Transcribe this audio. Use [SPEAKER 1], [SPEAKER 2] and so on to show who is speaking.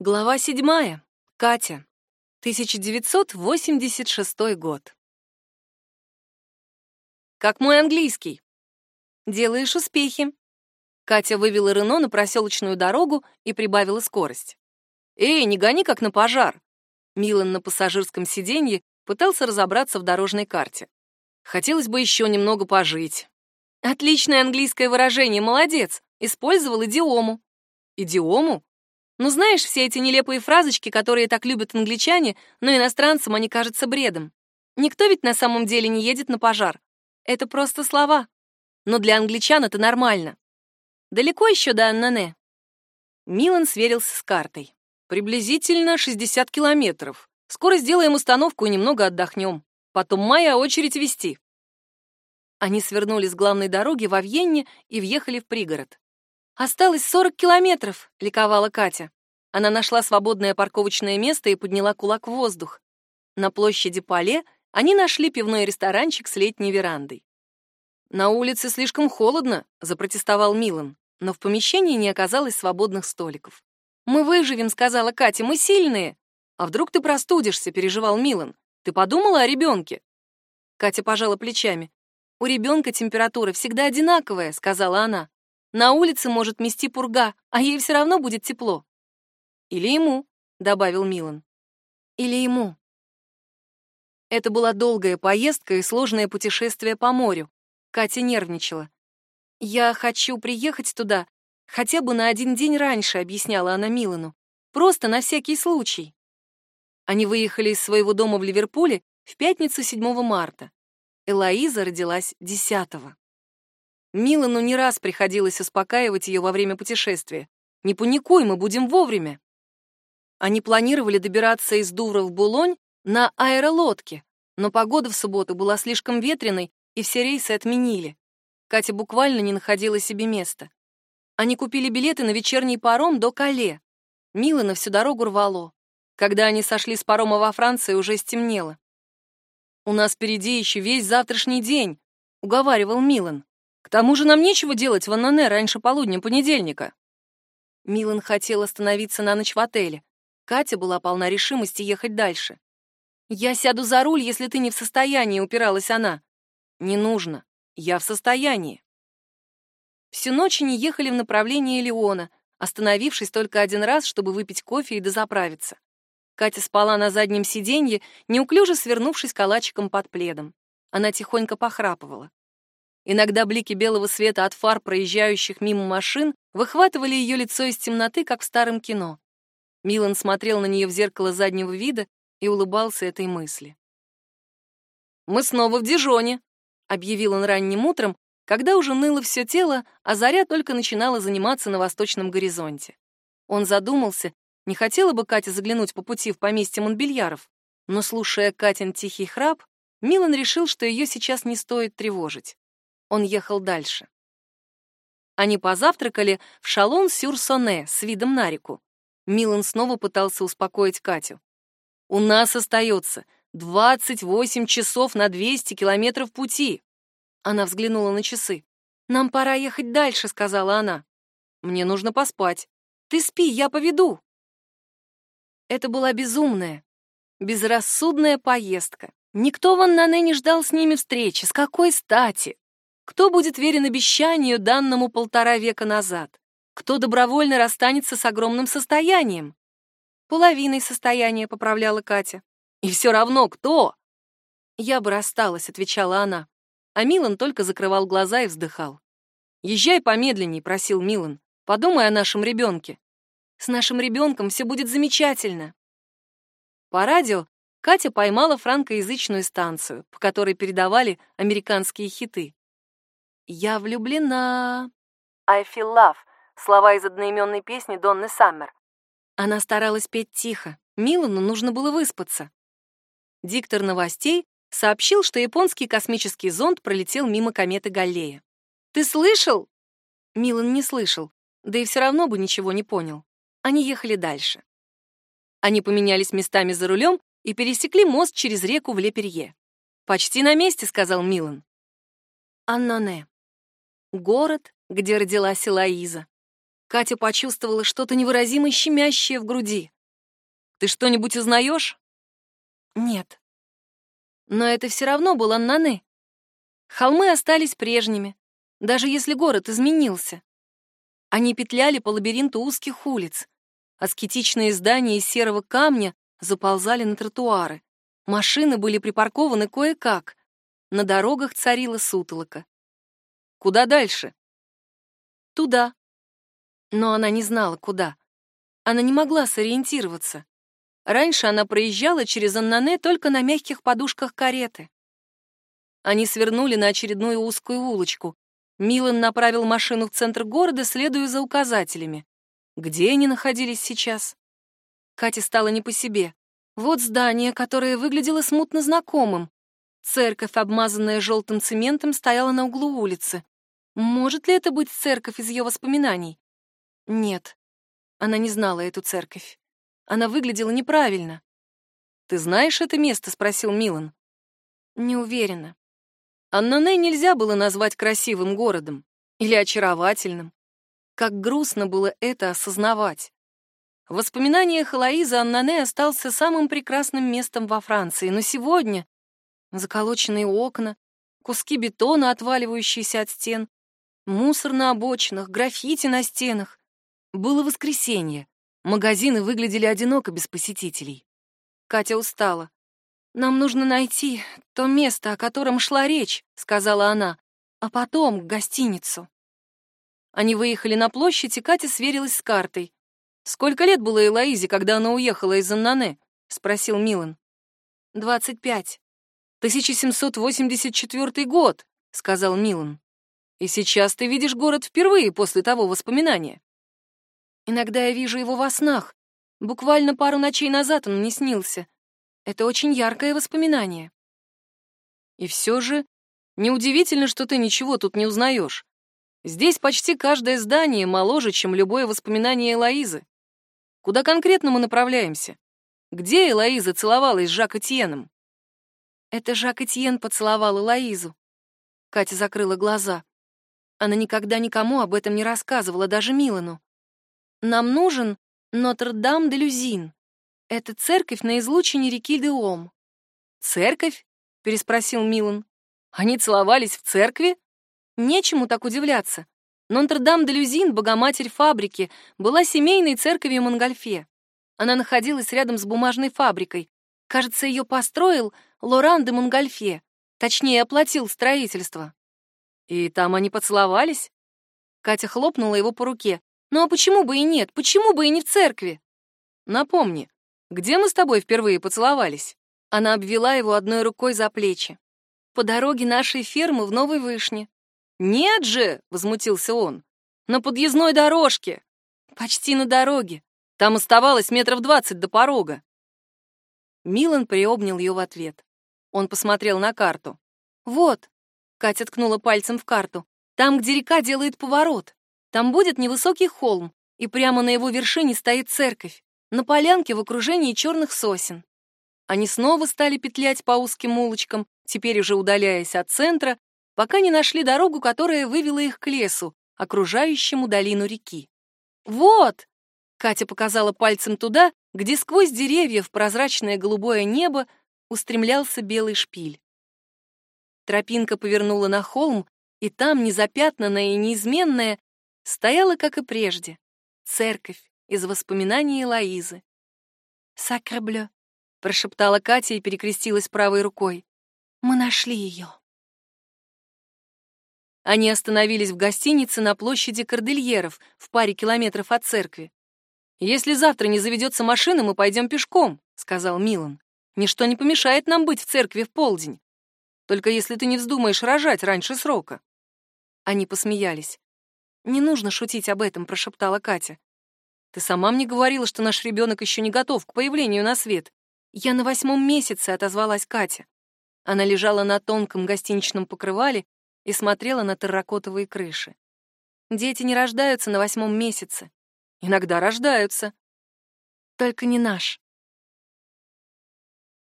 [SPEAKER 1] Глава 7. Катя. 1986 год. Как мой английский? Делаешь успехи. Катя вывела Рено на проселочную дорогу и прибавила скорость. Эй, не гони как на пожар. Милан на пассажирском сиденье пытался разобраться в дорожной карте. Хотелось бы еще немного пожить. Отличное английское выражение, молодец. Использовал идиому. Идиому? Ну, знаешь, все эти нелепые фразочки, которые так любят англичане, но иностранцам они кажутся бредом. Никто ведь на самом деле не едет на пожар. Это просто слова. Но для англичан это нормально. Далеко еще до Аннане? Милан сверился с картой. Приблизительно 60 километров. Скоро сделаем остановку и немного отдохнем. Потом моя очередь везти. Они свернули с главной дороги в Авьенне и въехали в пригород. «Осталось 40 километров», — ликовала Катя. Она нашла свободное парковочное место и подняла кулак в воздух. На площади Пале они нашли пивной ресторанчик с летней верандой. «На улице слишком холодно», — запротестовал Милан, но в помещении не оказалось свободных столиков. «Мы выживем», — сказала Катя, — «мы сильные». «А вдруг ты простудишься?» — переживал Милан. «Ты подумала о ребенке?» Катя пожала плечами. «У ребенка температура всегда одинаковая», — сказала она. «На улице может мести пурга, а ей все равно будет тепло». «Или ему», — добавил Милан. «Или ему». Это была долгая поездка и сложное путешествие по морю. Катя нервничала. «Я хочу приехать туда хотя бы на один день раньше», — объясняла она Милану. «Просто на всякий случай». Они выехали из своего дома в Ливерпуле в пятницу 7 марта. Элоиза родилась 10-го. Милану не раз приходилось успокаивать ее во время путешествия. «Не паникуй, мы будем вовремя». Они планировали добираться из Дувра в Булонь на аэролодке, но погода в субботу была слишком ветреной, и все рейсы отменили. Катя буквально не находила себе места. Они купили билеты на вечерний паром до Кале. Милана всю дорогу рвало. Когда они сошли с парома во Франции, уже стемнело. «У нас впереди еще весь завтрашний день», — уговаривал Милан. «К тому же нам нечего делать в Аннане раньше полудня понедельника». Милан хотел остановиться на ночь в отеле. Катя была полна решимости ехать дальше. «Я сяду за руль, если ты не в состоянии», — упиралась она. «Не нужно. Я в состоянии». Всю ночь они ехали в направлении Лиона, остановившись только один раз, чтобы выпить кофе и дозаправиться. Катя спала на заднем сиденье, неуклюже свернувшись калачиком под пледом. Она тихонько похрапывала. Иногда блики белого света от фар проезжающих мимо машин выхватывали ее лицо из темноты, как в старом кино. Милан смотрел на нее в зеркало заднего вида и улыбался этой мысли. «Мы снова в Дижоне», — объявил он ранним утром, когда уже ныло все тело, а заря только начинала заниматься на восточном горизонте. Он задумался, не хотела бы Катя заглянуть по пути в поместье Монбельяров, но, слушая Катин тихий храп, Милан решил, что ее сейчас не стоит тревожить. Он ехал дальше. Они позавтракали в Шалон-сюр-Соне с видом на реку. Милан снова пытался успокоить Катю. «У нас остается 28 часов на 200 километров пути». Она взглянула на часы. «Нам пора ехать дальше», — сказала она. «Мне нужно поспать». «Ты спи, я поведу». Это была безумная, безрассудная поездка. Никто в Аннане не ждал с ними встречи. С какой стати? Кто будет верен обещанию, данному 1,5 века назад? Кто добровольно расстанется с огромным состоянием? Половиной состояния, поправляла Катя. И все равно кто? Я бы рассталась, отвечала она. А Милан только закрывал глаза и вздыхал. «Езжай помедленней», — просил Милан. «Подумай о нашем ребенке». «С нашим ребенком все будет замечательно». По радио Катя поймала франкоязычную станцию, по которой передавали американские хиты. «Я влюблена». «I feel love» — слова из одноименной песни Донны Саммер. Она старалась петь тихо. Милану нужно было выспаться. Диктор новостей сообщил, что японский космический зонд пролетел мимо кометы Галлея. «Ты слышал?» Милан не слышал, да и все равно бы ничего не понял. Они ехали дальше. Они поменялись местами за рулем и пересекли мост через реку в Ле-Перье. «Почти на месте», — сказал Милан. Аннане. Город, где родилась Элоиза. Катя почувствовала что-то невыразимо щемящее в груди. Ты что-нибудь узнаешь? Нет. Но это все равно был Аннане. Холмы остались прежними, даже если город изменился. Они петляли по лабиринту узких улиц. Аскетичные здания из серого камня заползали на тротуары. Машины были припаркованы кое-как. На дорогах царила сутолока. Куда дальше? Туда. Но она не знала, куда. Она не могла сориентироваться. Раньше она проезжала через Аннане только на мягких подушках кареты. Они свернули на очередную узкую улочку. Милан направил машину в центр города, следуя за указателями. Где они находились сейчас? Кате стало не по себе. Вот здание, которое выглядело смутно знакомым. Церковь, обмазанная желтым цементом, стояла на углу улицы. Может ли это быть церковь из ее воспоминаний? Нет, она не знала эту церковь. Она выглядела неправильно. «Ты знаешь это место?» — спросил Милан. Не уверена. Аннане нельзя было назвать красивым городом или очаровательным. Как грустно было это осознавать. В воспоминаниях Элоизы Аннане остался самым прекрасным местом во Франции, но сегодня заколоченные окна, куски бетона, отваливающиеся от стен, мусор на обочинах, граффити на стенах. Было воскресенье. Магазины выглядели одиноко без посетителей. Катя устала. «Нам нужно найти то место, о котором шла речь», — сказала она, «а потом гостиницу». Они выехали на площадь, и Катя сверилась с картой. «Сколько лет было Элоизе, когда она уехала из Аннане?» — спросил Милан. 25. 1784 год», — сказал Милан. «И сейчас ты видишь город впервые после того воспоминания». «Иногда я вижу его во снах. Буквально пару ночей назад он мне снился. Это очень яркое воспоминание». «И все же неудивительно, что ты ничего тут не узнаешь. Здесь почти каждое здание моложе, чем любое воспоминание Элоизы. Куда конкретно мы направляемся? Где Элоиза целовалась с Жак Этьеном?» «Это Жак Этьен поцеловал Элоизу». Катя закрыла глаза. Она никогда никому об этом не рассказывала, даже Милану. «Нам нужен Нотр-Дам-де-Люзин. Это церковь на излучине реки Деом». «Церковь?» — переспросил Милан. «Они целовались в церкви?» Нечему так удивляться. Нотр-Дам-де-Люзин, богоматерь фабрики, была семейной церковью Монгольфье. Она находилась рядом с бумажной фабрикой. Кажется, ее построил Лоран де Монгольфье. Точнее, оплатил строительство. И там они поцеловались? Катя хлопнула его по руке. Ну а почему бы и нет? Почему бы и не в церкви? Напомни, где мы с тобой впервые поцеловались? Она обвела его одной рукой за плечи. По дороге нашей фермы в Новой Вышне. «Нет же!» — возмутился он. «На подъездной дорожке!» «Почти на дороге. Там оставалось 20 метров до порога». Милан приобнял ее в ответ. Он посмотрел на карту. «Вот!» — Катя ткнула пальцем в карту. «Там, где река делает поворот. Там будет невысокий холм, и прямо на его вершине стоит церковь, на полянке в окружении черных сосен». Они снова стали петлять по узким улочкам, теперь уже удаляясь от центра, пока не нашли дорогу, которая вывела их к лесу, окружающему долину реки. «Вот!» — Катя показала пальцем туда, где сквозь деревья в прозрачное голубое небо устремлялся белый шпиль. Тропинка повернула на холм, и там, незапятнанная и неизменная, стояла, как и прежде, церковь из воспоминаний Элоизы. «Сакре-блeu», — прошептала Катя и перекрестилась правой рукой. «Мы нашли ее». Они остановились в гостинице на площади Кордильеров, в паре километров от церкви. «Если завтра не заведется машина, мы пойдем пешком», — сказал Милан. «Ничто не помешает нам быть в церкви в полдень. Только если ты не вздумаешь рожать раньше срока». Они посмеялись. «Не нужно шутить об этом», — прошептала Катя. «Ты сама мне говорила, что наш ребенок еще не готов к появлению на свет». «Я на 8-м месяце», — отозвалась Катя. Она лежала на тонком гостиничном покрывале и смотрела на терракотовые крыши. «Дети не рождаются на 8-м месяце. Иногда рождаются. Только не наш».